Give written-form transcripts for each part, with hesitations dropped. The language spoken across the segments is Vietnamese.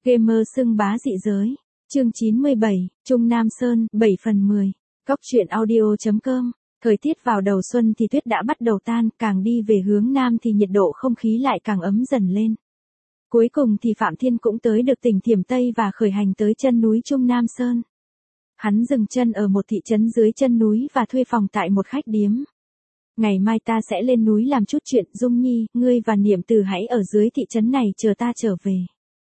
Gamer xưng bá dị giới. Chương 97, Trung Nam Sơn, 7/10. Cóc truyện audio.com. Thời tiết vào đầu xuân thì tuyết đã bắt đầu tan, càng đi về hướng nam thì nhiệt độ không khí lại càng ấm dần lên. Cuối cùng thì Phạm Thiên cũng tới được tỉnh Thiểm Tây và khởi hành tới chân núi Trung Nam Sơn. Hắn dừng chân ở một thị trấn dưới chân núi và thuê phòng tại một khách điếm. Ngày mai ta sẽ lên núi làm chút chuyện, Dung Nhi, ngươi và Niệm Từ hãy ở dưới thị trấn này chờ ta trở về.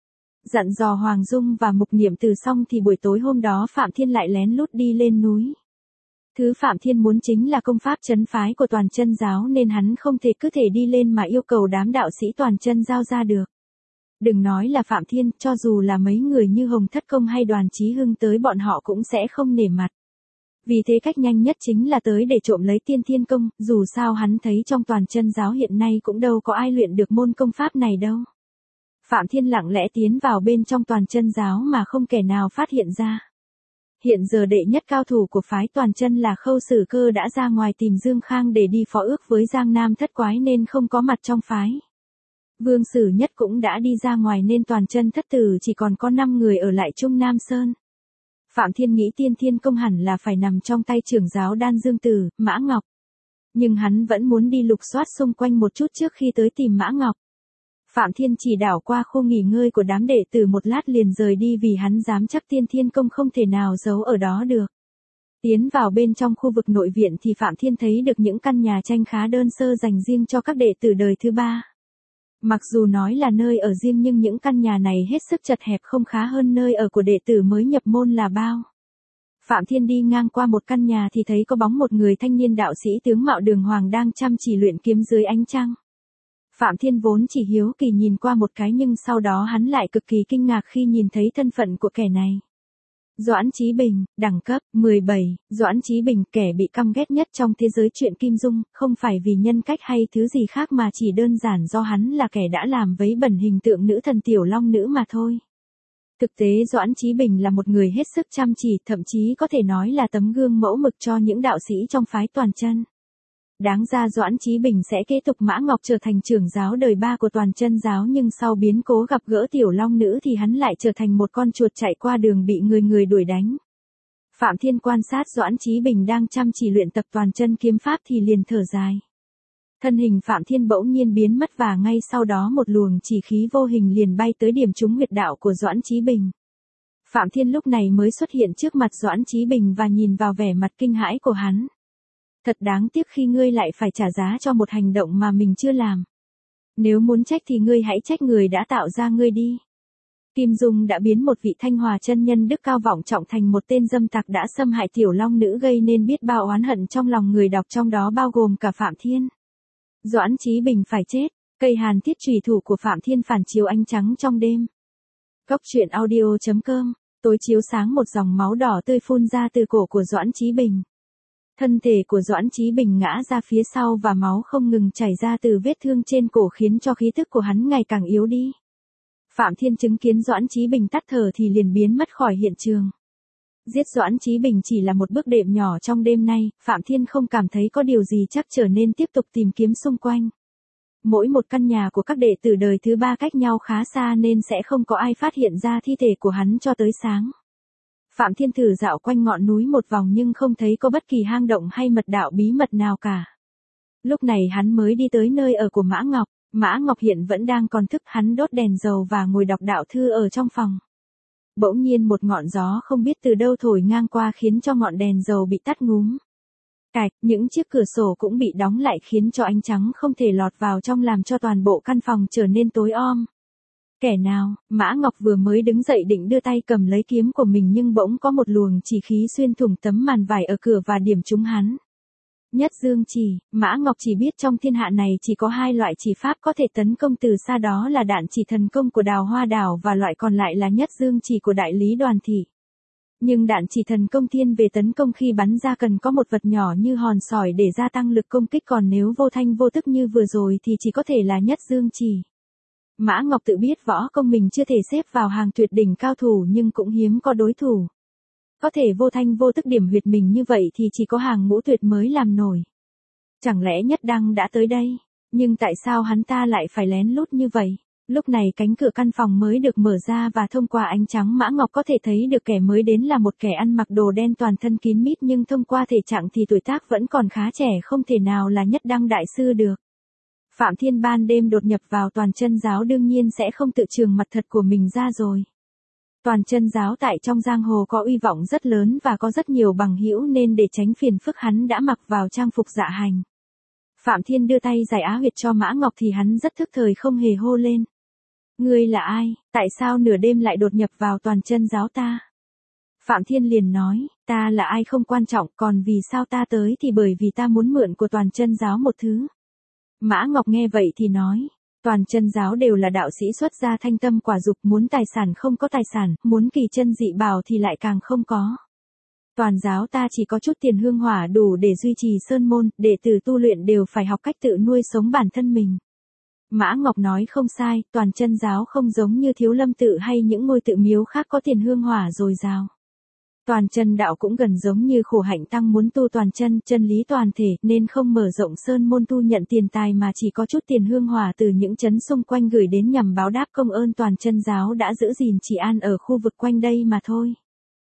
Dặn dò Hoàng Dung và Mục Niệm Từ xong thì buổi tối hôm đó Phạm Thiên lại lén lút đi lên núi. Thứ Phạm Thiên muốn chính là công pháp trấn phái của Toàn Chân giáo nên hắn không thể cứ thể đi lên mà yêu cầu đám đạo sĩ Toàn Chân giao ra được. Đừng nói là Phạm Thiên, cho dù là mấy người như Hồng Thất Công hay Đoàn Chí Hưng tới bọn họ cũng sẽ không nể mặt. Vì thế cách nhanh nhất chính là tới để trộm lấy Tiên Thiên Công, dù sao hắn thấy trong Toàn Chân giáo hiện nay cũng đâu có ai luyện được môn công pháp này đâu. Phạm Thiên lặng lẽ tiến vào bên trong Toàn Chân giáo mà không kẻ nào phát hiện ra. Hiện giờ đệ nhất cao thủ của phái Toàn Chân là Khâu Sử Cơ đã ra ngoài tìm Dương Khang để đi phó ước với Giang Nam Thất Quái nên không có mặt trong phái. Vương Sử Nhất cũng đã đi ra ngoài nên Toàn Chân thất tử chỉ còn có 5 người ở lại Trung Nam Sơn. Phạm Thiên nghĩ Tiên Thiên Công hẳn là phải nằm trong tay trưởng giáo Đan Dương Tử, Mã Ngọc. Nhưng hắn vẫn muốn đi lục soát xung quanh một chút trước khi tới tìm Mã Ngọc. Phạm Thiên chỉ đảo qua khu nghỉ ngơi của đám đệ tử một lát liền rời đi vì hắn dám chắc Tiên Thiên Công không thể nào giấu ở đó được. Tiến vào bên trong khu vực nội viện thì Phạm Thiên thấy được những căn nhà tranh khá đơn sơ dành riêng cho các đệ tử đời thứ ba. Mặc dù nói là nơi ở riêng nhưng những căn nhà này hết sức chật hẹp không khá hơn nơi ở của đệ tử mới nhập môn là bao. Phạm Thiên đi ngang qua một căn nhà thì thấy có bóng một người thanh niên đạo sĩ tướng mạo đường hoàng đang chăm chỉ luyện kiếm dưới ánh trăng. Phạm Thiên vốn chỉ hiếu kỳ nhìn qua một cái nhưng sau đó hắn lại cực kỳ kinh ngạc khi nhìn thấy thân phận của kẻ này. Doãn Chí Bình, đẳng cấp 17, Doãn Chí Bình kẻ bị căm ghét nhất trong thế giới truyện Kim Dung, không phải vì nhân cách hay thứ gì khác mà chỉ đơn giản do hắn là kẻ đã làm vấy bẩn hình tượng nữ thần Tiểu Long Nữ mà thôi. Thực tế Doãn Chí Bình là một người hết sức chăm chỉ, thậm chí có thể nói là tấm gương mẫu mực cho những đạo sĩ trong phái Toàn Chân. Đáng ra Doãn Chí Bình sẽ kế tục Mã Ngọc trở thành trưởng giáo đời 3 của Toàn Chân giáo nhưng sau biến cố gặp gỡ Tiểu Long Nữ thì hắn lại trở thành một con chuột chạy qua đường bị người đuổi đánh. Phạm Thiên quan sát Doãn Chí Bình đang chăm chỉ luyện tập Toàn Chân kiếm pháp thì liền thở dài. Thân hình Phạm Thiên bỗng nhiên biến mất và ngay sau đó một luồng chỉ khí vô hình liền bay tới điểm trúng huyệt đạo của Doãn Chí Bình. Phạm Thiên lúc này mới xuất hiện trước mặt Doãn Chí Bình và nhìn vào vẻ mặt kinh hãi của hắn. Thật đáng tiếc khi ngươi lại phải trả giá cho một hành động mà mình chưa làm. Nếu muốn trách thì ngươi hãy trách người đã tạo ra ngươi đi. Kim Dung đã biến một vị Thanh Hòa chân nhân đức cao vọng trọng thành một tên dâm tặc đã xâm hại Tiểu Long Nữ gây nên biết bao oán hận trong lòng người đọc trong đó bao gồm cả Phạm Thiên. Doãn Chí Bình phải chết, cây hàn thiết chùy thủ của Phạm Thiên phản chiếu ánh trắng trong đêm. Cóc truyện audio.com, tối chiếu sáng một dòng máu đỏ tươi phun ra từ cổ của Doãn Chí Bình. Thân thể của Doãn Chí Bình ngã ra phía sau và máu không ngừng chảy ra từ vết thương trên cổ khiến cho khí tức của hắn ngày càng yếu đi. Phạm Thiên chứng kiến Doãn Chí Bình tắt thở thì liền biến mất khỏi hiện trường. Giết Doãn Chí Bình chỉ là một bước đệm nhỏ trong đêm nay, Phạm Thiên không cảm thấy có điều gì chắc trở nên tiếp tục tìm kiếm xung quanh. Mỗi một căn nhà của các đệ tử đời thứ ba cách nhau khá xa nên sẽ không có ai phát hiện ra thi thể của hắn cho tới sáng. Phạm Thiên thử dạo quanh ngọn núi một vòng nhưng không thấy có bất kỳ hang động hay mật đạo bí mật nào cả. Lúc này hắn mới đi tới nơi ở của Mã Ngọc. Mã Ngọc hiện vẫn đang còn thức, hắn đốt đèn dầu và ngồi đọc đạo thư ở trong phòng. Bỗng nhiên một ngọn gió không biết từ đâu thổi ngang qua khiến cho ngọn đèn dầu bị tắt ngúm. Cạch, những chiếc cửa sổ cũng bị đóng lại khiến cho ánh trắng không thể lọt vào trong làm cho toàn bộ căn phòng trở nên tối om. Kẻ nào? Mã Ngọc vừa mới đứng dậy định đưa tay cầm lấy kiếm của mình nhưng bỗng có một luồng chỉ khí xuyên thủng tấm màn vải ở cửa và điểm trúng hắn. Nhất Dương chỉ, Mã Ngọc chỉ biết trong thiên hạ này chỉ có 2 loại chỉ pháp có thể tấn công từ xa, đó là đạn chỉ thần công của Đào Hoa Đảo và loại còn lại là Nhất Dương chỉ của đại lý Đoàn Thị. Nhưng đạn chỉ thần công thiên về tấn công khi bắn ra cần có một vật nhỏ như hòn sỏi để gia tăng lực công kích, còn nếu vô thanh vô tức như vừa rồi thì chỉ có thể là Nhất Dương chỉ. Mã Ngọc tự biết võ công mình chưa thể xếp vào hàng tuyệt đỉnh cao thủ nhưng cũng hiếm có đối thủ. Có thể vô thanh vô tức điểm huyệt mình như vậy thì chỉ có hàng ngũ tuyệt mới làm nổi. Chẳng lẽ Nhất Đăng đã tới đây? Nhưng tại sao hắn ta lại phải lén lút như vậy? Lúc này cánh cửa căn phòng mới được mở ra và thông qua ánh trắng Mã Ngọc có thể thấy được kẻ mới đến là một kẻ ăn mặc đồ đen toàn thân kín mít, nhưng thông qua thể trạng thì tuổi tác vẫn còn khá trẻ, không thể nào là Nhất Đăng đại sư được. Phạm Thiên ban đêm đột nhập vào Toàn Chân giáo đương nhiên sẽ không tự trường mặt thật của mình ra rồi. Toàn Chân giáo tại trong giang hồ có uy vọng rất lớn và có rất nhiều bằng hữu, nên để tránh phiền phức hắn đã mặc vào trang phục dạ hành. Phạm Thiên đưa tay giải á huyệt cho Mã Ngọc thì hắn rất thức thời không hề hô lên. Ngươi là ai, tại sao nửa đêm lại đột nhập vào Toàn Chân giáo ta? Phạm Thiên liền nói, ta là ai không quan trọng, còn vì sao ta tới thì bởi vì ta muốn mượn của Toàn Chân giáo một thứ. Mã Ngọc nghe vậy thì nói, Toàn Chân giáo đều là đạo sĩ xuất gia thanh tâm quả dục, muốn tài sản không có tài sản, muốn kỳ chân dị bảo thì lại càng không có. Toàn giáo ta chỉ có chút tiền hương hỏa đủ để duy trì sơn môn, đệ tử tu luyện đều phải học cách tự nuôi sống bản thân mình. Mã Ngọc nói không sai, Toàn Chân giáo không giống như Thiếu Lâm tự hay những ngôi tự miếu khác có tiền hương hỏa dồi dào. Toàn chân đạo cũng gần giống như Khổ Hạnh Tăng muốn tu toàn chân, chân lý toàn thể, nên không mở rộng sơn môn tu nhận tiền tài mà chỉ có chút tiền hương hỏa từ những trấn xung quanh gửi đến nhằm báo đáp công ơn Toàn Chân giáo đã giữ gìn trị an ở khu vực quanh đây mà thôi.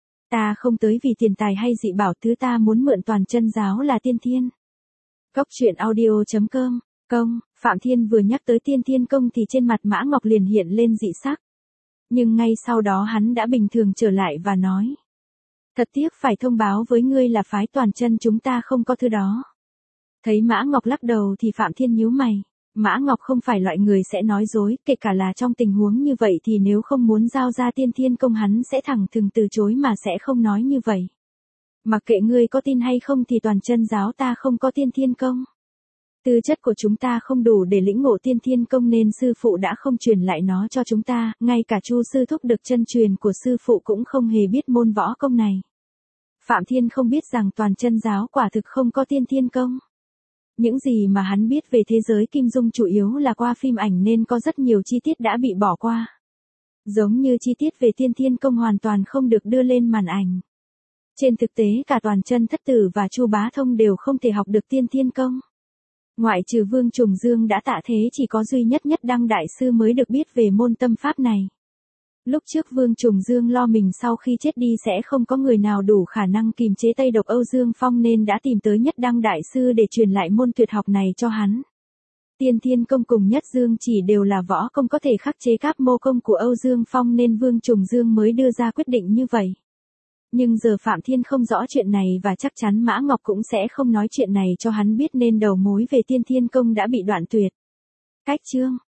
Ta không tới vì tiền tài hay dị bảo, thứ ta muốn mượn Toàn Chân giáo là tiên thiên. Góc truyện audio.com. Phạm Thiên vừa nhắc tới tiên thiên công thì trên mặt Mã Ngọc liền hiện lên dị sắc. Nhưng ngay sau đó hắn đã bình thường trở lại và nói. Thật tiếc phải thông báo với ngươi là phái Toàn Chân chúng ta không có thứ đó. Thấy Mã Ngọc lắc đầu thì Phạm Thiên nhíu mày. Mã Ngọc không phải loại người sẽ nói dối, kể cả là trong tình huống như vậy thì nếu không muốn giao ra tiên thiên công hắn sẽ thẳng thừng từ chối mà sẽ không nói như vậy. Mặc kệ ngươi có tin hay không thì Toàn Chân giáo ta không có tiên thiên công. Tư chất của chúng ta không đủ để lĩnh ngộ tiên thiên công nên sư phụ đã không truyền lại nó cho chúng ta, ngay cả Chu sư thúc được chân truyền của sư phụ cũng không hề biết môn võ công này. Phạm Thiên không biết rằng Toàn Chân giáo quả thực không có tiên thiên công. Những gì mà hắn biết về thế giới Kim Dung chủ yếu là qua phim ảnh nên có rất nhiều chi tiết đã bị bỏ qua. Giống như chi tiết về tiên thiên công hoàn toàn không được đưa lên màn ảnh. Trên thực tế cả Toàn Chân thất tử và Chu Bá Thông đều không thể học được tiên thiên công. Ngoại trừ Vương Trùng Dương đã tạ thế chỉ có duy nhất Nhất Đăng đại sư mới được biết về môn tâm pháp này. Lúc trước Vương Trùng Dương lo mình sau khi chết đi sẽ không có người nào đủ khả năng kìm chế Tây độc Âu Dương Phong nên đã tìm tới Nhất Đăng đại sư để truyền lại môn tuyệt học này cho hắn. Tiên thiên công cùng Nhất Dương chỉ đều là võ công có thể khắc chế các mô công của Âu Dương Phong nên Vương Trùng Dương mới đưa ra quyết định như vậy. Nhưng giờ Phạm Thiên không rõ chuyện này và chắc chắn Mã Ngọc cũng sẽ không nói chuyện này cho hắn biết nên đầu mối về tiên thiên công đã bị đoạn tuyệt. Cách chương